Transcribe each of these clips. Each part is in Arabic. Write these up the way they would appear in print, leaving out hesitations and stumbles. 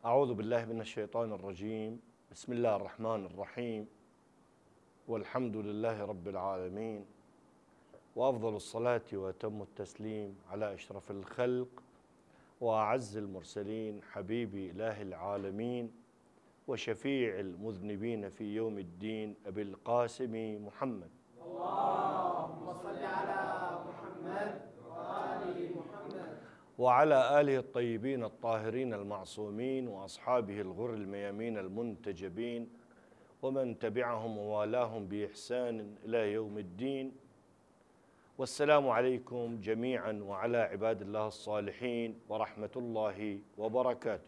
أعوذ بالله من الشيطان الرجيم. بسم الله الرحمن الرحيم، والحمد لله رب العالمين، وأفضل الصلاة وأتم التسليم على أشرف الخلق وأعز المرسلين، حبيبي إله العالمين وشفيع المذنبين في يوم الدين، أبي القاسم محمد. اللهم صل على محمد وآل محمد وعلى آله الطيبين الطاهرين المعصومين وأصحابه الغر الميامين المنتجبين ومن تبعهم ووالاهم بإحسان إلى يوم الدين. والسلام عليكم جميعا وعلى عباد الله الصالحين ورحمة الله وبركاته.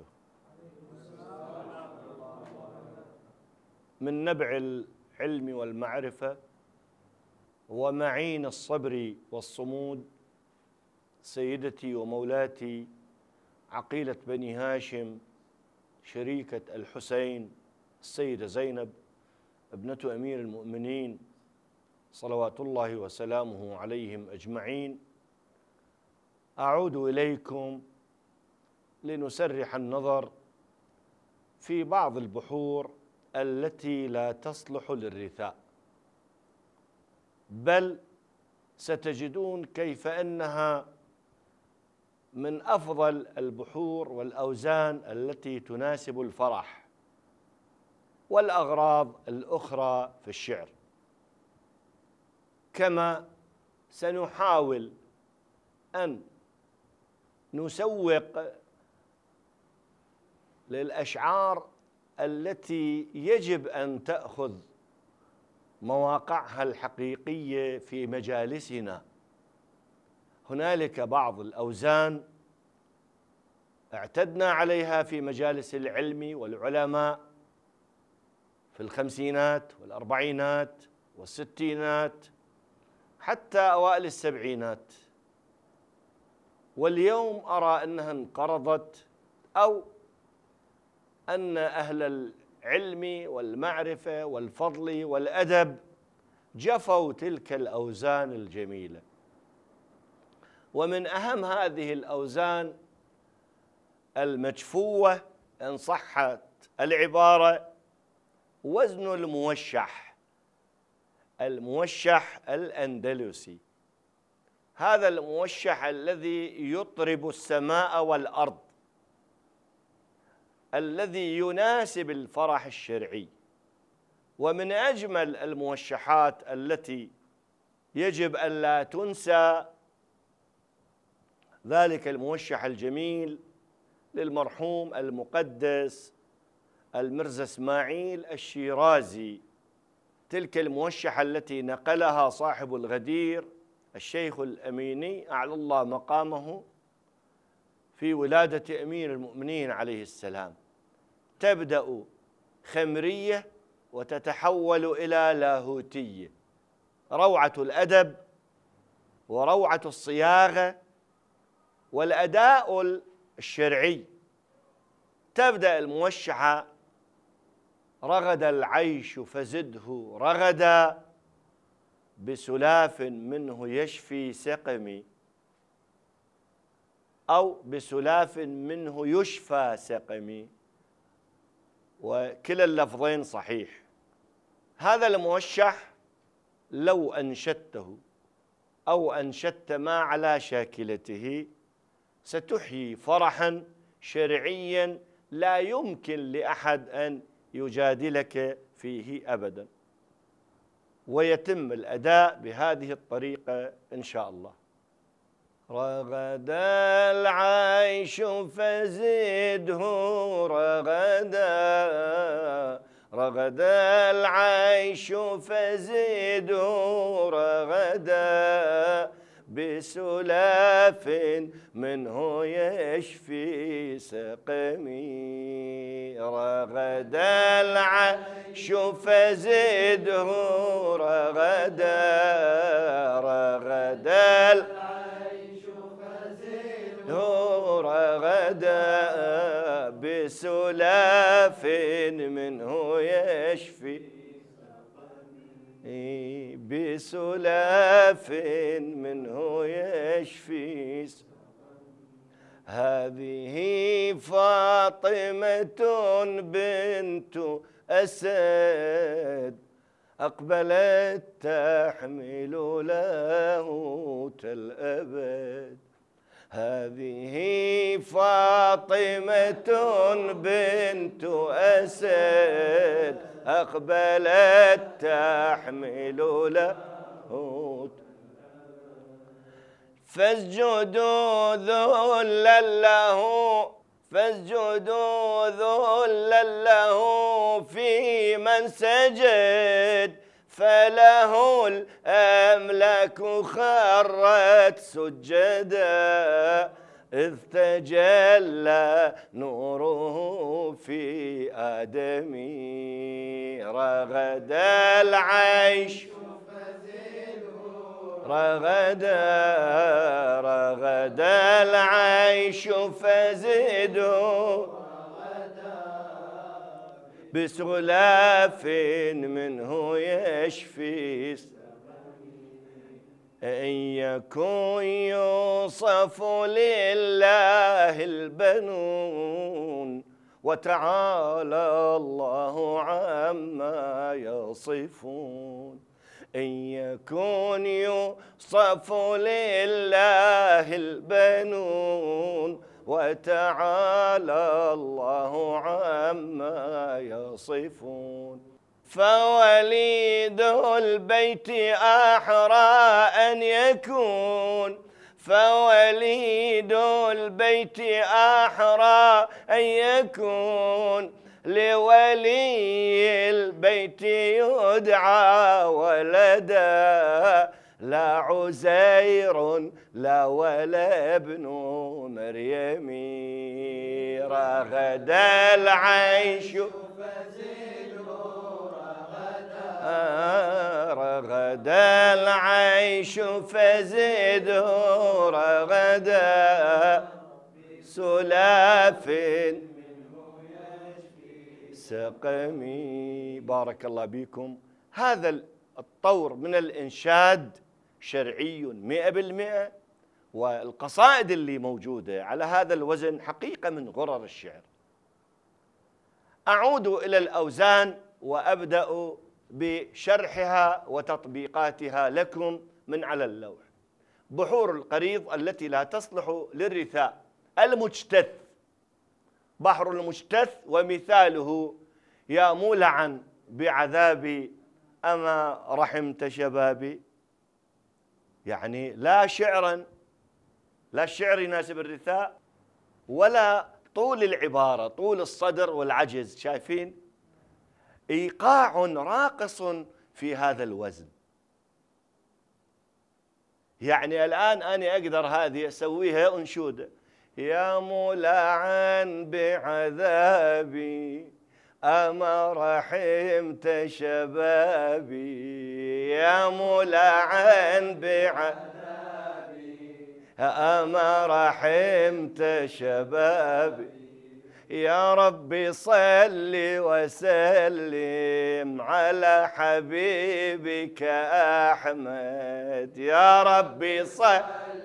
من نبع العلم والمعرفة ومعين الصبر والصمود سيدتي ومولاتي عقيلة بني هاشم شريكة الحسين السيدة زينب ابنة أمير المؤمنين صلوات الله وسلامه عليهم أجمعين، أعود إليكم لنسرح النظر في بعض البحور التي لا تصلح للرثاء، بل ستجدون كيف أنها من أفضل البحور والأوزان التي تناسب الفرح والأغراض الأخرى في الشعر. كما سنحاول أن نسوق للأشعار التي يجب أن تأخذ مواقعها الحقيقية في مجالسنا. هنالك بعض الأوزان اعتدنا عليها في مجالس العلم والعلماء في الخمسينات والأربعينات والستينات حتى أوائل السبعينات، واليوم أرى أنها انقرضت، أو أن أهل العلم والمعرفة والفضل والأدب جفوا تلك الأوزان الجميلة. ومن أهم هذه الأوزان المجفوة إن صحت العبارة وزن الموشح الأندلسي. هذا الموشح الذي يطرب السماء والأرض، الذي يناسب الفرح الشرعي. ومن أجمل الموشحات التي يجب أن لا تنسى ذلك الموشح الجميل للمرحوم المقدس المرزا إسماعيل الشيرازي، تلك الموشحة التي نقلها صاحب الغدير الشيخ الأميني أعلى الله مقامه في ولادة أمير المؤمنين عليه السلام، تبدأ خمرية وتتحول إلى لاهوتية، روعة الأدب وروعة الصياغة والأداء الشرعي. تبدأ الموشحة: رغد العيش فزده رغدا، بسلاف منه يشفي سقمي، أو بسلاف منه يشفى سقمي، وكلا اللفظين صحيح. هذا الموشح لو أنشدته أو أنشدت ما على شاكلته ستحيي فرحا شرعيا لا يمكن لأحد أن يجادلك فيه أبدا، ويتم الأداء بهذه الطريقة إن شاء الله. رغد العيش فزده رغدا، رغد العيش فزده رغدا، بسلاف منه يشفي سقمي. رغد العيش فزده رغدا، رغد العيش فزده رغدا، بسلاف منه يشفي، بسلاف منه يشفي. هذه فاطمة بنت أسد أقبلت تحمل لاهوت الأبد. هذه فاطمة بنت أسد أقبلت تحمل لاهوت. فاسجدوا ذلا له، فاسجدوا ذلا له في من سجد، فله الأملاك خرت سجدا، إذ تجلى نوره في آدم. رغد العيش رغد العيش فزدوا بسلاف منه يشفي. إن يكن يوصف لله البنون، وتعالى الله عما يصفون. إن يكن يوصف لله البنون، وتعالى الله عما يصفون. فوليد البيت أحرى أن يكون، فوليد البيت أحرى أن يكون، لولي البيت يدعى ولدا، لا عزير لا ولا ابن مريم. رغد العيش رغد العيش فزدوا رغدا سلاف سقمي. بارك الله بكم. هذا الطور من الإنشاد شرعي 100%، والقصائد اللي موجودة على هذا الوزن حقيقة من غرر الشعر. أعود إلى الأوزان وأبدأ بشرحها وتطبيقاتها لكم من على اللوح. بحور القريض التي لا تصلح للرثاء. المجتث، بحر المجتث ومثاله: يا مولعا بعذابي أما رحمت شبابي. يعني لا شعرا، لا الشعر يناسب الرثاء، ولا طول العبارة، طول الصدر والعجز. شايفين؟ إيقاع راقص في هذا الوزن. يعني الآن أنا أقدر هذه أسويها أنشودة: يا مولعا بعذابي أما رحمت شبابي. يا مولعا بعذابي أما رحمت شبابي. يا ربي صل وسلم على حبيبك أحمد. يا ربي صل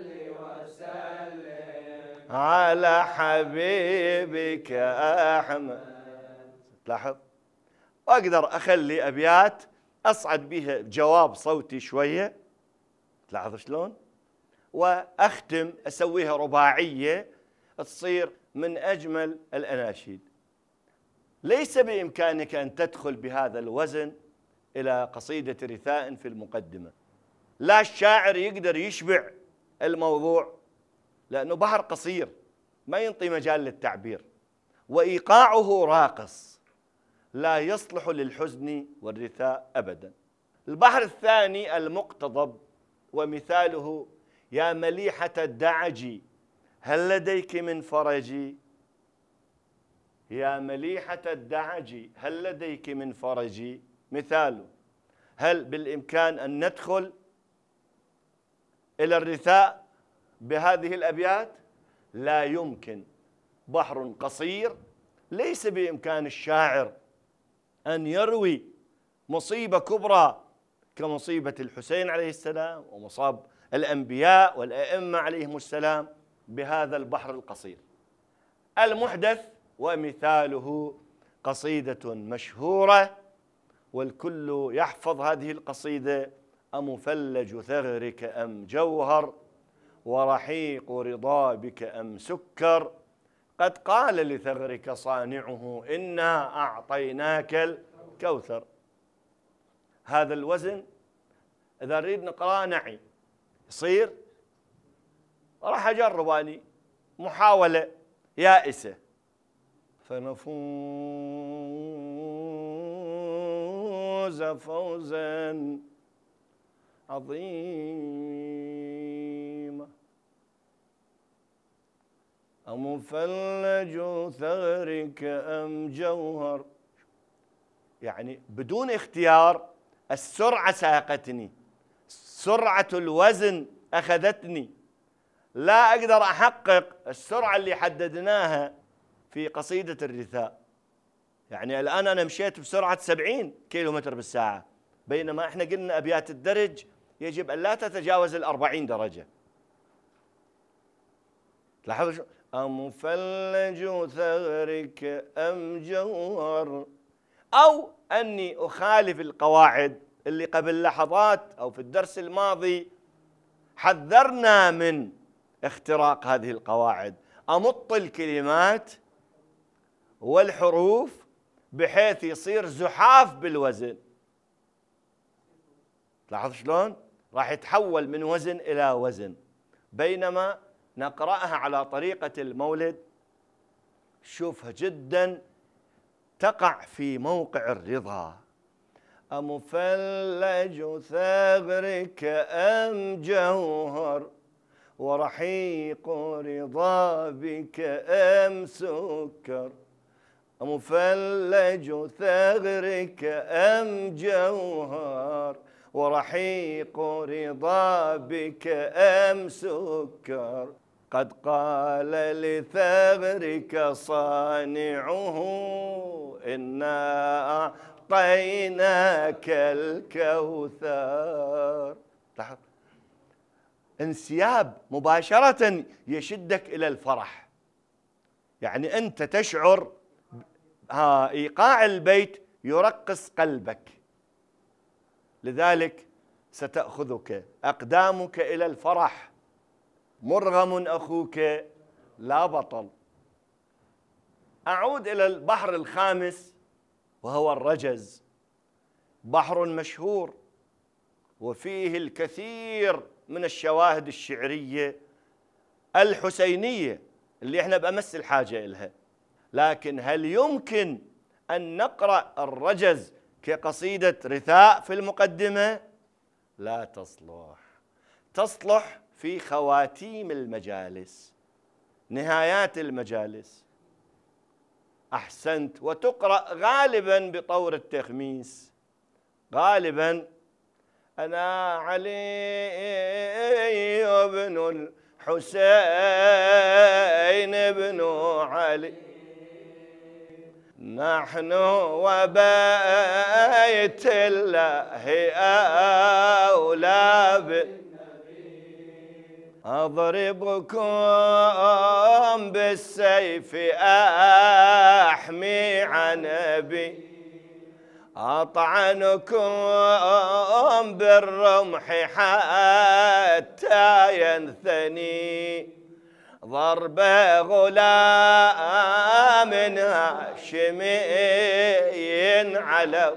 وسلم على حبيبك أحمد. تلاحظ؟ وأقدر أخلي أبيات أصعد بها جواب صوتي شوية، تلاحظ شلون؟ وأختم أسويها رباعية تصير من أجمل الأناشيد. ليس بإمكانك أن تدخل بهذا الوزن إلى قصيدة رثاء في المقدمة. لا الشاعر يقدر يشبع الموضوع لأنه بحر قصير ما ينطي مجال للتعبير، وإيقاعه راقص لا يصلح للحزن والرثاء أبدا. البحر الثاني المقتضب ومثاله: يا مليحة الدعج هل لديك من فرجي. يا مليحة الدعج هل لديك من فرجي. مثاله: هل بالإمكان أن ندخل إلى الرثاء بهذه الأبيات؟ لا يمكن. بحر قصير، ليس بإمكان الشاعر أن يروي مصيبة كبرى كمصيبة الحسين عليه السلام ومصاب الأنبياء والأئمة عليهم السلام بهذا البحر القصير. المحدث ومثاله قصيدة مشهورة والكل يحفظ هذه القصيدة: أمفلج ثغرك أم جوهر، ورحيق رضا بك أم سكر، قد قال لثغرك صانعه إنا أعطيناك الكوثر. هذا الوزن إذا نريد نقرأ نعي يصير، راح أجرب أني محاولة يائسة. فنفوز فوزا عظيما، أمفلج ثغرك أم جوهر. يعني بدون اختيار السرعة ساقتني، سرعة الوزن أخذتني، لا أقدر أحقق السرعة اللي حددناها في قصيدة الرثاء. يعني الآن أنا مشيت بسرعة 70 كيلومتر بالساعة، بينما إحنا قلنا أبيات الدرج يجب أن لا تتجاوز 40 درجة. لاحظوا شو أمفلج ثغرك أم جوهر، أو أني أخالف القواعد اللي قبل لحظات أو في الدرس الماضي حذرنا من اختراق هذه القواعد. أمط الكلمات والحروف بحيث يصير زحاف بالوزن. لاحظ شلون راح يتحول من وزن إلى وزن، بينما نقرأها على طريقة المولد شوفها جدا تقع في موقع الرضا. أمفلج ثغرك أم جوهر، ورحيق رضا بك أم سكر، أمفلج ثغرك أم جوهر، ورحيق رضا بك أم سكر، قد قال لثغرك صانعه إنا أعطيناك الكوثر. لاحظ انسياب مباشرة يشدك إلى الفرح. يعني أنت تشعر إيقاع البيت يرقص قلبك، لذلك ستأخذك أقدامك إلى الفرح. مرغم أخوك لا بطل. أعود إلى البحر الخامس وهو الرجز، بحر مشهور وفيه الكثير من الشواهد الشعرية الحسينية اللي احنا بأمس الحاجة إلها. لكن هل يمكن أن نقرأ الرجز كقصيدة رثاء في المقدمة؟ لا تصلح. تصلح في خواتيم المجالس، نهايات المجالس. أحسنت. وتقرأ غالبا بطور التخميس. غالبا أنا علي بن الحسين بن علي، نحن وبيت الله أولى بالنبي، أضربكم بالسيف أحمي عن أبي، أطعنكم بالرمح حتى ينثني، ضرب غلام هاشمي على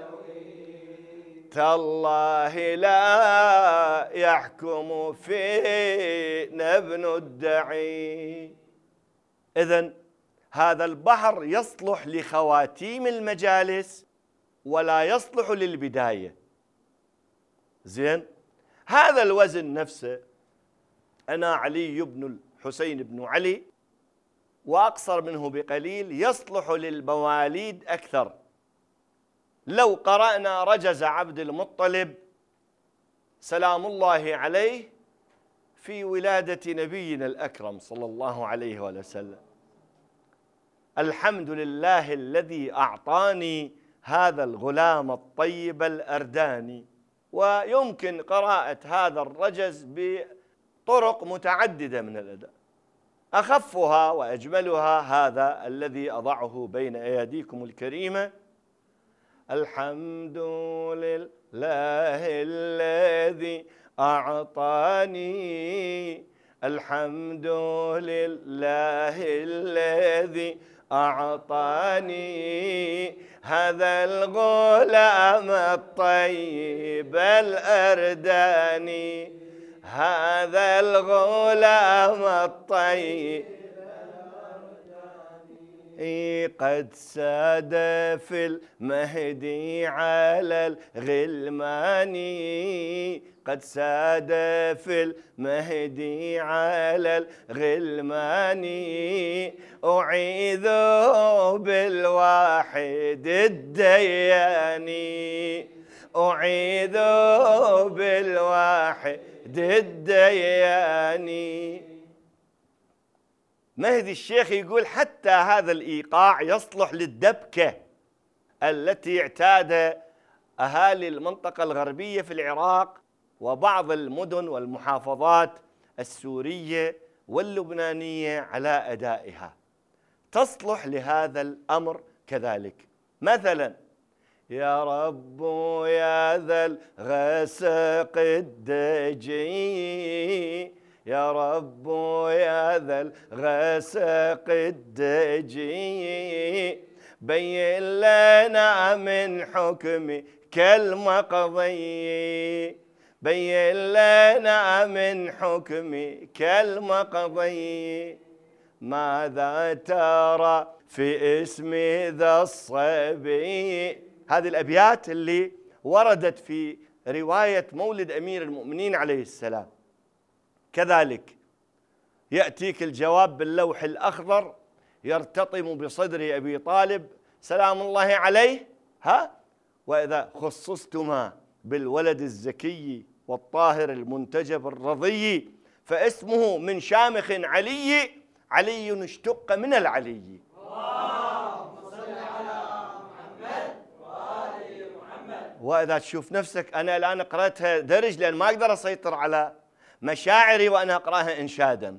تالله لا يحكم فينا ابن الدعي. إذن هذا البحر يصلح لخواتيم المجالس ولا يصلح للبداية. زين، هذا الوزن نفسه أنا علي بن الحسين بن علي وأقصر منه بقليل يصلح للمواليد أكثر. لو قرأنا رجز عبد المطلب سلام الله عليه في ولادة نبينا الأكرم صلى الله عليه وسلم: الحمد لله الذي أعطاني هذا الغلام الطيب الأرداني. ويمكن قراءة هذا الرجز بطرق متعددة من الأداء. أخفها وأجملها هذا الذي أضعه بين أيديكم الكريمة: الحمد لله الذي أعطاني، الحمد لله الذي أعطاني هذا الغلام الطيب الأرداني، هذا الغلام الطيب قد ساد في المهدي على الغلمان، قد ساد في المهدي على الغلمان، أعيذ بالواحد الديان، أعيذ بالواحد الديان. مهدي الشيخ يقول حتى هذا الإيقاع يصلح للدبكة التي اعتاد أهالي المنطقة الغربية في العراق وبعض المدن والمحافظات السورية واللبنانية على أدائها، تصلح لهذا الأمر كذلك. مثلا: يا رب يا ذا الغسق الدجي، يا رب يا ذا الغسق الدجي، بين لنا من حكمك المقضي، بين لنا من حكمك المقضي، ماذا ترى في اسم ذا الصبي. هذه الأبيات اللي وردت في رواية مولد أمير المؤمنين عليه السلام. كذلك يأتيك الجواب باللوح الأخضر يرتطم بصدر أبي طالب سلام الله عليه، وإذا خصصتما بالولد الزكي والطاهر المنتجب الرضي فاسمه من شامخ علي، علي اشتق من العلي. اللهم صل على محمد وآل محمد. وإذا تشوف نفسك، أنا الآن قرأتها درج لأن ما أقدر أسيطر على مشاعري وأنا أقرأها إنشادا،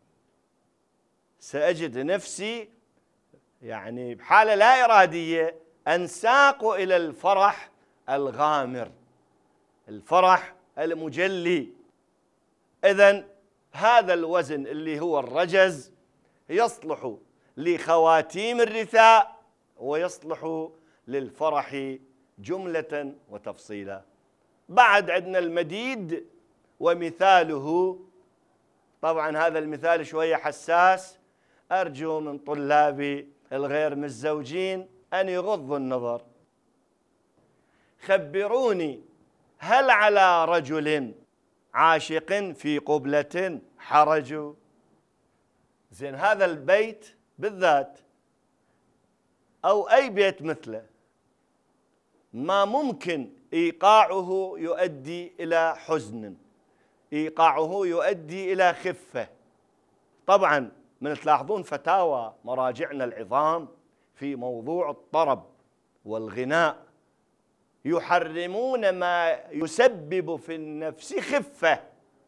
سأجد نفسي يعني بحالة لا إرادية أنساق إلى الفرح الغامر، الفرح المجلي. إذن هذا الوزن اللي هو الرجز يصلح لخواتيم الرثاء ويصلح للفرح جملة وتفصيلا. بعد عندنا المديد ومثاله، طبعا هذا المثال شوية حساس، أرجو من طلابي الغير متزوجين أن يغضوا النظر. خبروني هل على رجل عاشق في قبلة حرج. زين، هذا البيت بالذات أو أي بيت مثله ما ممكن إيقاعه يؤدي إلى حزن، إيقاعه يؤدي إلى خفة. طبعا من تلاحظون فتاوى مراجعنا العظام في موضوع الطرب والغناء يحرمون ما يسبب في النفس خفة.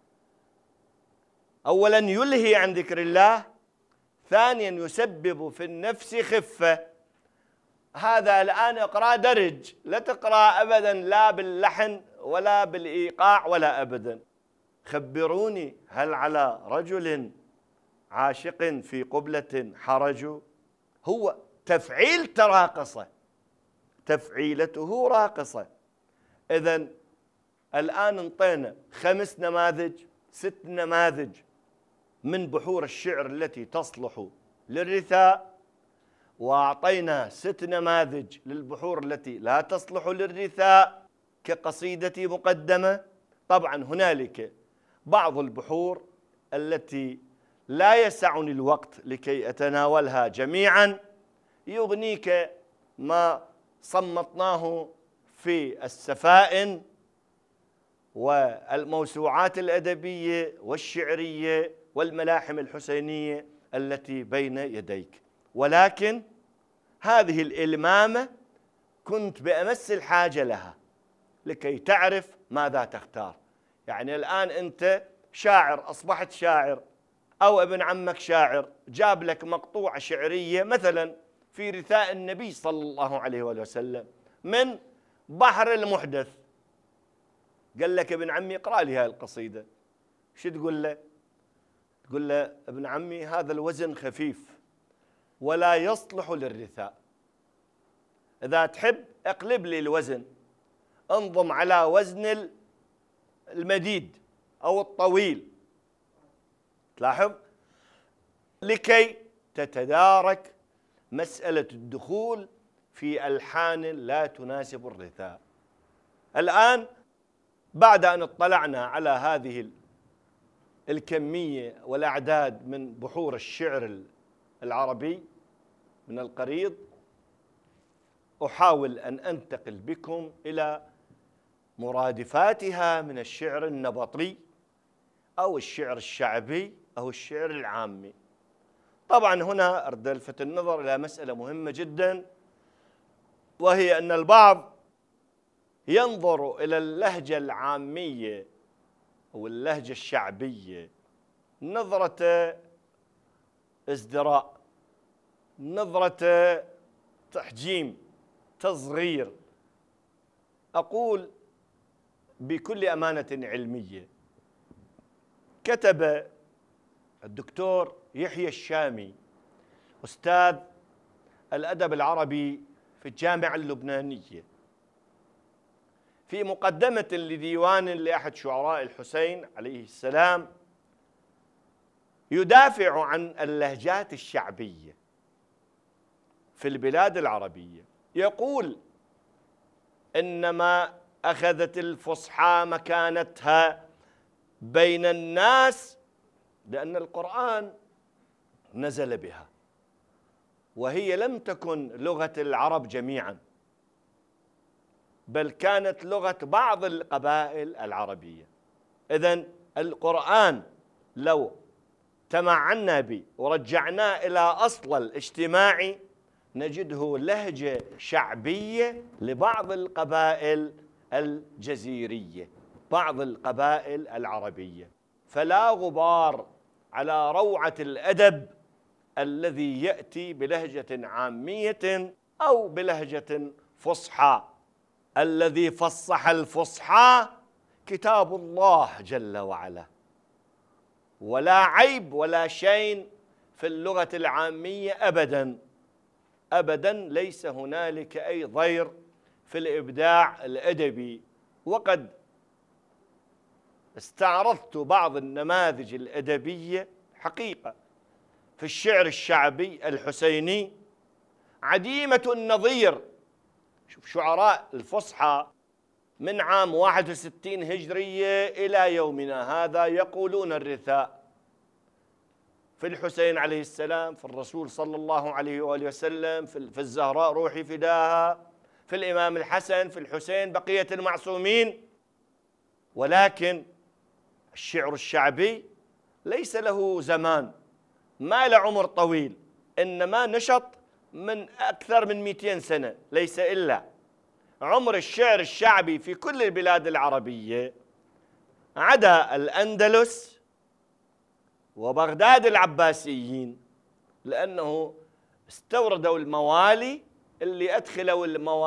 أولا يلهي عن ذكر الله، ثانيا يسبب في النفس خفة. هذا الآن اقرأ درج، لا تقرأ أبدا لا باللحن ولا بالإيقاع ولا أبدا. خبروني هل على رجل عاشق في قبلة حرج. هو تفعيل تراقصة، تفعيلته راقصة. إذن الآن انطينا 5 نماذج 6 نماذج من بحور الشعر التي تصلح للرثاء، وأعطينا 6 نماذج للبحور التي لا تصلح للرثاء كقصيدة مقدمة. طبعا هنالك بعض البحور التي لا يسعني الوقت لكي أتناولها جميعا، يغنيك ما صمتناه في السفائن والموسوعات الأدبية والشعرية والملاحم الحسينية التي بين يديك. ولكن هذه الإلمامة كنت بأمس الحاجة لها لكي تعرف ماذا تختار. يعني الآن أنت شاعر، أصبحت شاعر، أو ابن عمك شاعر جاب لك مقطوعة شعرية مثلا في رثاء النبي صلى الله عليه وآله وسلم من بحر المحدث، قال لك ابن عمي اقرأ لي هاي القصيدة، شو تقول له؟ تقول له ابن عمي هذا الوزن خفيف ولا يصلح للرثاء، إذا تحب اقلب لي الوزن، انضم على وزن المديد أو الطويل، تلاحظ، لكي تتدارك مسألة الدخول في ألحان لا تناسب الرثاء. الآن بعد أن اطلعنا على هذه الكمية والأعداد من بحور الشعر العربي من القريض، أحاول أن أنتقل بكم إلى مرادفاتها من الشعر النبطي أو الشعر الشعبي أو الشعر العامي. طبعا هنا أريد ألفت النظر إلى مسألة مهمة جدا، وهي أن البعض ينظر إلى اللهجة العامية أو اللهجة الشعبية نظرة ازدراء، نظرة تحجيم، تصغير. أقول بكل أمانة علمية، كتب الدكتور يحيى الشامي أستاذ الأدب العربي في الجامعة اللبنانية في مقدمة لديوان لأحد شعراء الحسين عليه السلام يدافع عن اللهجات الشعبية في البلاد العربية، يقول إنما أخذت الفصحى مكانتها بين الناس لأن القرآن نزل بها، وهي لم تكن لغة العرب جميعا، بل كانت لغة بعض القبائل العربية. إذن القرآن لو تمعنا به ورجعناه إلى أصل الاجتماعي نجده لهجة شعبية لبعض القبائل الجزيرية، بعض القبائل العربية. فلا غبار على روعة الأدب الذي يأتي بلهجة عامية أو بلهجة فصحى. الذي فصح الفصحى كتاب الله جل وعلا، ولا عيب ولا شيء في اللغة العامية أبدا أبدا، ليس هنالك أي ضير في الإبداع الأدبي. وقد استعرضت بعض النماذج الأدبية حقيقة في الشعر الشعبي الحسيني عديمة النظير. شوف شعراء الفصحى من عام 61 هجرية إلى يومنا هذا يقولون الرثاء في الحسين عليه السلام، في الرسول صلى الله عليه وآله وسلم، في الزهراء روحي فداها، في الإمام الحسن، في الحسين، بقية المعصومين. ولكن الشعر الشعبي ليس له زمان، ما له عمر طويل، إنما نشط من أكثر من 200 سنة، ليس إلا عمر الشعر الشعبي في كل البلاد العربية عدا الأندلس وبغداد العباسيين، لأنه استوردوا الموالي اللي أدخلوا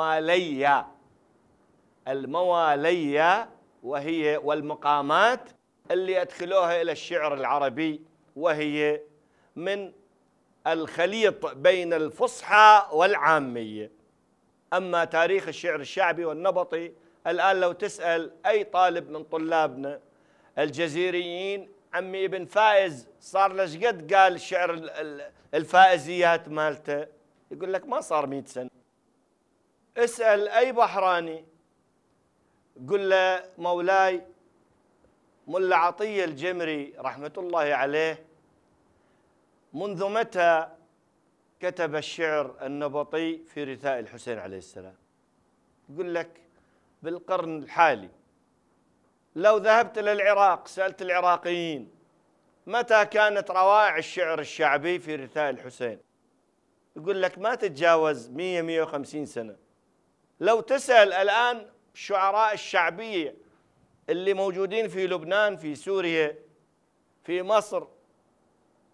الموالية وهي والمقامات اللي أدخلوها إلى الشعر العربي، وهي من الخليط بين الفصحى والعامية. أما تاريخ الشعر الشعبي والنبطي الآن لو تسأل أي طالب من طلابنا الجزيريين، عمي ابن فائز صار له قد قال شعر الفائزيات مالته، يقول لك ما صار 100 سنة. اسأل أي بحراني قل له مولاي ملا عطية الجمري رحمة الله عليه منذ متى كتب الشعر النبطي في رثاء الحسين عليه السلام؟ يقول لك بالقرن الحالي. لو ذهبت للعراق سألت العراقيين متى كانت روائع الشعر الشعبي في رثاء الحسين، يقول لك ما تتجاوز 100-150 سنة. لو تسأل الآن الشعراء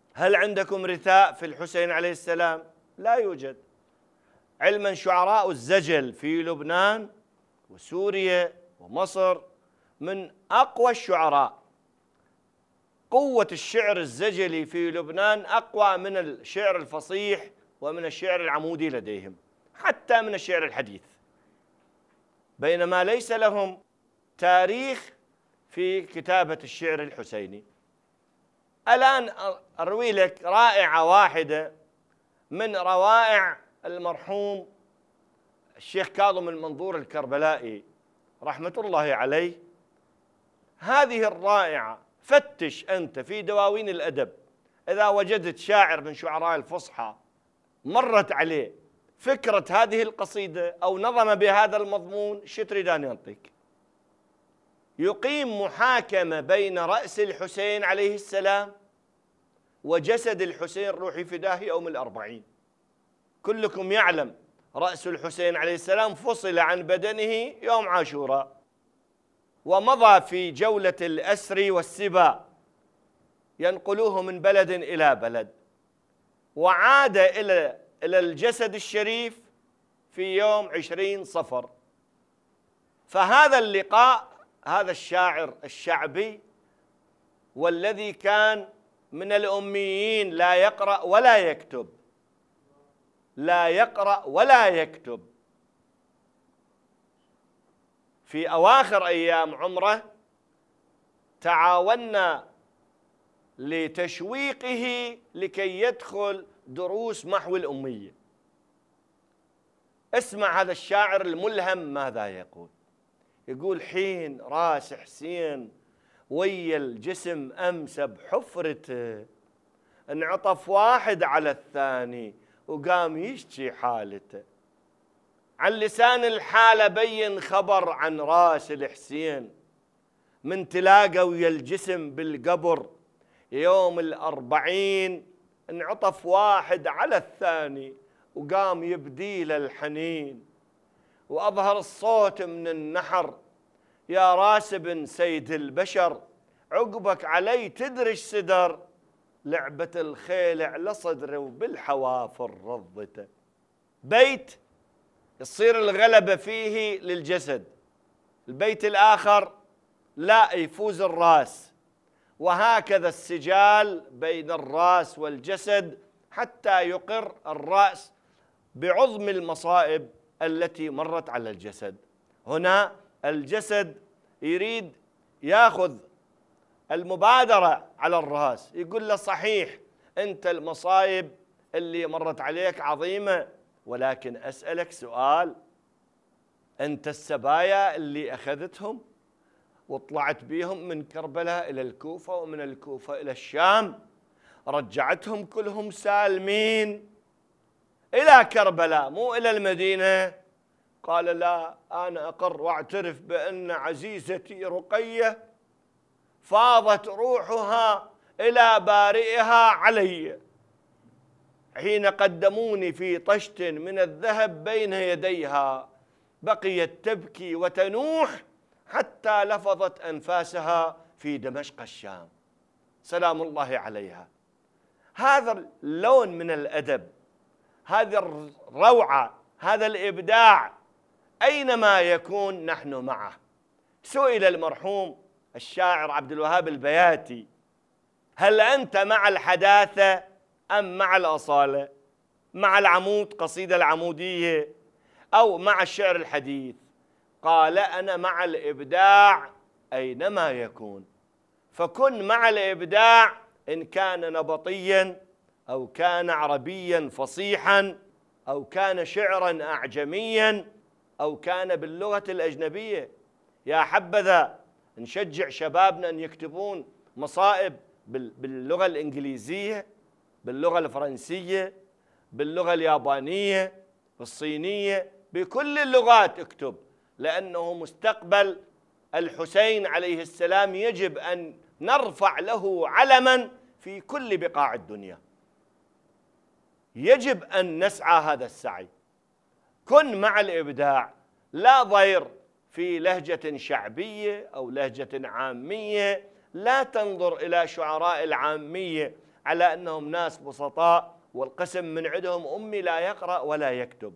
هل عندكم رثاء في الحسين عليه السلام؟ لا يوجد. علما شعراء الزجل في لبنان وسوريا ومصر من أقوى الشعراء. قوة الشعر الزجلي في لبنان أقوى من الشعر الفصيح ومن الشعر العمودي لديهم، حتى من الشعر الحديث، بينما ليس لهم تاريخ في كتابة الشعر الحسيني. الآن أروي لك رائعة واحدة من روائع المرحوم الشيخ كاظم المنظور الكربلائي رحمة الله عليه. هذه الرائعة فتش أنت في دواوين الأدب، إذا وجدت شاعر من شعراء الفصحى مرت عليه فكرة هذه القصيدة أو نظم بهذا المضمون، شو تريدان ينطيك؟ يقيم محاكمة بين رأس الحسين عليه السلام وجسد الحسين روحي فداه يوم الأربعين. كلكم يعلم رأس الحسين عليه السلام فصل عن بدنه يوم عاشوراء، ومضى في جولة الأسر والسبا ينقلوه من بلد إلى بلد، وعاد إلى الجسد الشريف في يوم 20 صفر. فهذا اللقاء، هذا الشاعر الشعبي والذي كان من الأميين، لا يقرأ ولا يكتب، لا يقرأ ولا يكتب، في أواخر أيام عمره تعاوننا لتشويقه لكي يدخل دروس محو الأمية. اسمع هذا الشاعر الملهم ماذا يقول. يقول: حين راس حسين ويا الجسم أمسى بحفرته، انعطف واحد على الثاني وقام يشكي حالته، عن لسان الحالة بين خبر عن راس الحسين، من تلاقى ويا الجسم بالقبر يوم الأربعين، انعطف واحد على الثاني وقام يبديل الحنين، وأظهر الصوت من النحر: يا راس بن سيد البشر، عقبك علي تدرش سدر، لعبة الخيل على صدره وبالحوافر رضته. بيت يصير الغلبة فيه للجسد، البيت الآخر لا يفوز الراس، وهكذا السجال بين الراس والجسد حتى يقر الرأس بعظم المصائب التي مرت على الجسد. هنا الجسد يريد ياخذ المبادرة على الرأس، يقول له: صحيح أنت المصايب اللي مرت عليك عظيمة، ولكن أسألك سؤال، أنت السبايا اللي أخذتهم وطلعت بيهم من كربلاء إلى الكوفة ومن الكوفة إلى الشام، رجعتهم كلهم سالمين إلى كربلاء مو إلى المدينة؟ قال: لا، أنا أقر واعترف بأن عزيزتي رقية فاضت روحها إلى بارئها علي، حين قدموني في طشت من الذهب بين يديها، بقيت تبكي وتنوح حتى لفظت أنفاسها في دمشق الشام، سلام الله عليها. هذا اللون من الأدب، هذه الروعة، هذا الإبداع، أينما يكون نحن معه. سئل المرحوم الشاعر عبد الوهاب البياتي: هل أنت مع الحداثة أم مع الأصالة؟ مع العمود، قصيدة العمودية، أو مع الشعر الحديث؟ قال: أنا مع الإبداع أينما يكون، فكن مع الإبداع إن كان نبطيا أو كان عربيا فصيحا أو كان شعرا أعجميا أو كان باللغة الأجنبية. يا حبذا نشجع شبابنا أن يكتبون مصائب باللغة الإنجليزية، باللغة الفرنسية، باللغة اليابانية، بالصينية، بكل اللغات اكتب، لأنه مستقبل الحسين عليه السلام يجب أن نرفع له علما في كل بقاع الدنيا. يجب أن نسعى هذا السعي. كن مع الإبداع، لا ضير في لهجة شعبية أو لهجة عامية، لا تنظر إلى شعراء العامية على أنهم ناس بسطاء، والقسم من عندهم أمي لا يقرأ ولا يكتب،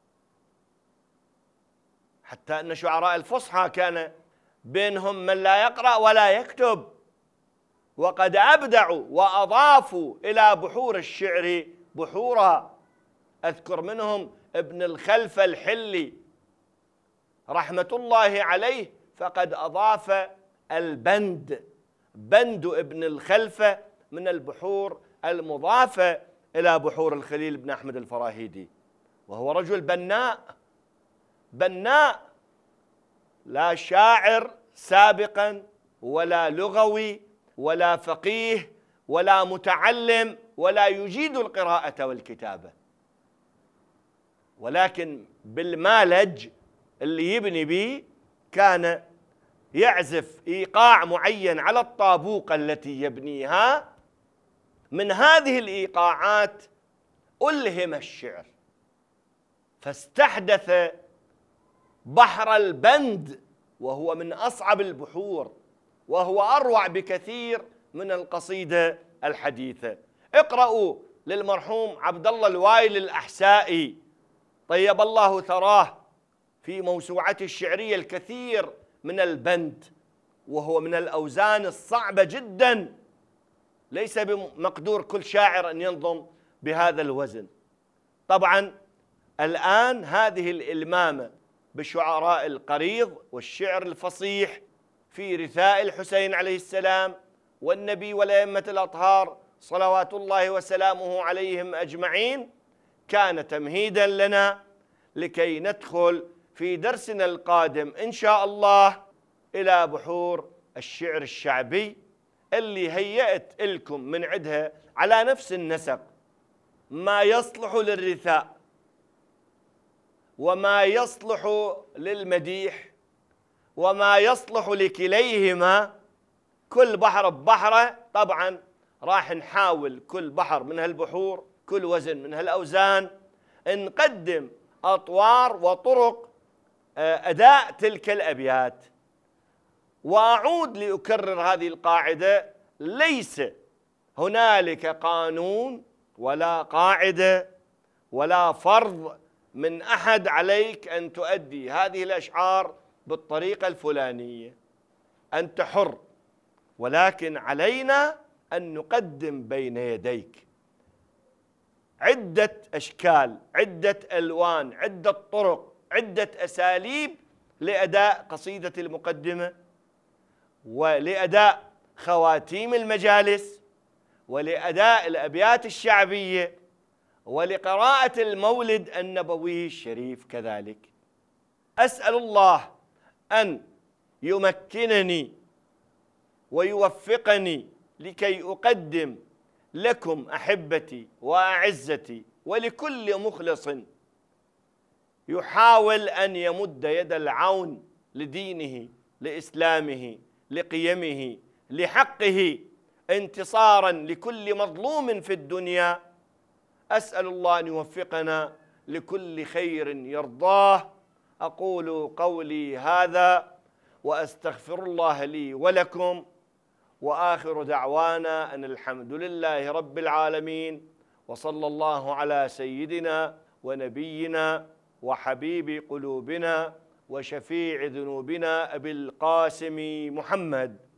حتى أن شعراء الفصحى كان بينهم من لا يقرأ ولا يكتب، وقد أبدعوا وأضافوا إلى بحور الشعر بحورا. أذكر منهم ابن الخلفة الحلي رحمة الله عليه، فقد أضاف البند، بند ابن الخلفة من البحور المضافة إلى بحور الخليل بن أحمد الفراهيدي، وهو رجل بناء بناء، لا شاعر سابقا ولا لغوي ولا فقيه ولا متعلم ولا يجيد القراءة والكتابة، ولكن بالمالج اللي يبني به كان يعزف إيقاع معين على الطابوقة التي يبنيها. من هذه الإيقاعات ألهم الشعر، فاستحدث بحر البند، وهو من أصعب البحور، وهو أروع بكثير من القصيدة الحديثة. اقرأوا للمرحوم عبد الله الوايل الأحسائي طيب الله ثراه في موسوعته الشعرية الكثير من البند، وهو من الأوزان الصعبة جدا، ليس بمقدور كل شاعر أن ينظم بهذا الوزن. طبعا الآن هذه الإلمامة بشعراء القريض والشعر الفصيح في رثاء الحسين عليه السلام والنبي والأئمة الأطهار صلوات الله وسلامه عليهم أجمعين كان تمهيدا لنا لكي ندخل في درسنا القادم إن شاء الله إلى بحور الشعر الشعبي اللي هيأت لكم من عدها على نفس النسق ما يصلح للرثاء وما يصلح للمديح وما يصلح لكليهما، كل بحر ببحره. طبعا راح نحاول كل بحر من هالبحور، كل وزن من هالأوزان، نقدم أطوار وطرق أداء تلك الأبيات. وأعود لأكرر هذه القاعدة: ليس هنالك قانون ولا قاعدة ولا فرض من أحد عليك أن تؤدي هذه الأشعار بالطريقة الفلانية، أنت حر، ولكن علينا أن نقدم بين يديك عدة أشكال، عدة ألوان، عدة طرق، عدة أساليب لأداء قصيدة المقدمة، ولأداء خواتيم المجالس، ولأداء الأبيات الشعبية، ولقراءة المولد النبوي الشريف كذلك. أسأل الله أن يمكنني ويوفقني لكي أقدم لكم أحبتي وأعزتي ولكل مخلص يحاول أن يمد يد العون لدينه، لإسلامه، لقيمه، لحقه، انتصارا لكل مظلوم في الدنيا. أسأل الله أن يوفقنا لكل خير يرضاه. أقول قولي هذا وأستغفر الله لي ولكم، وآخر دعوانا أن الحمد لله رب العالمين، وصلى الله على سيدنا ونبينا وحبيب قلوبنا وشفيع ذنوبنا أبي القاسم محمد.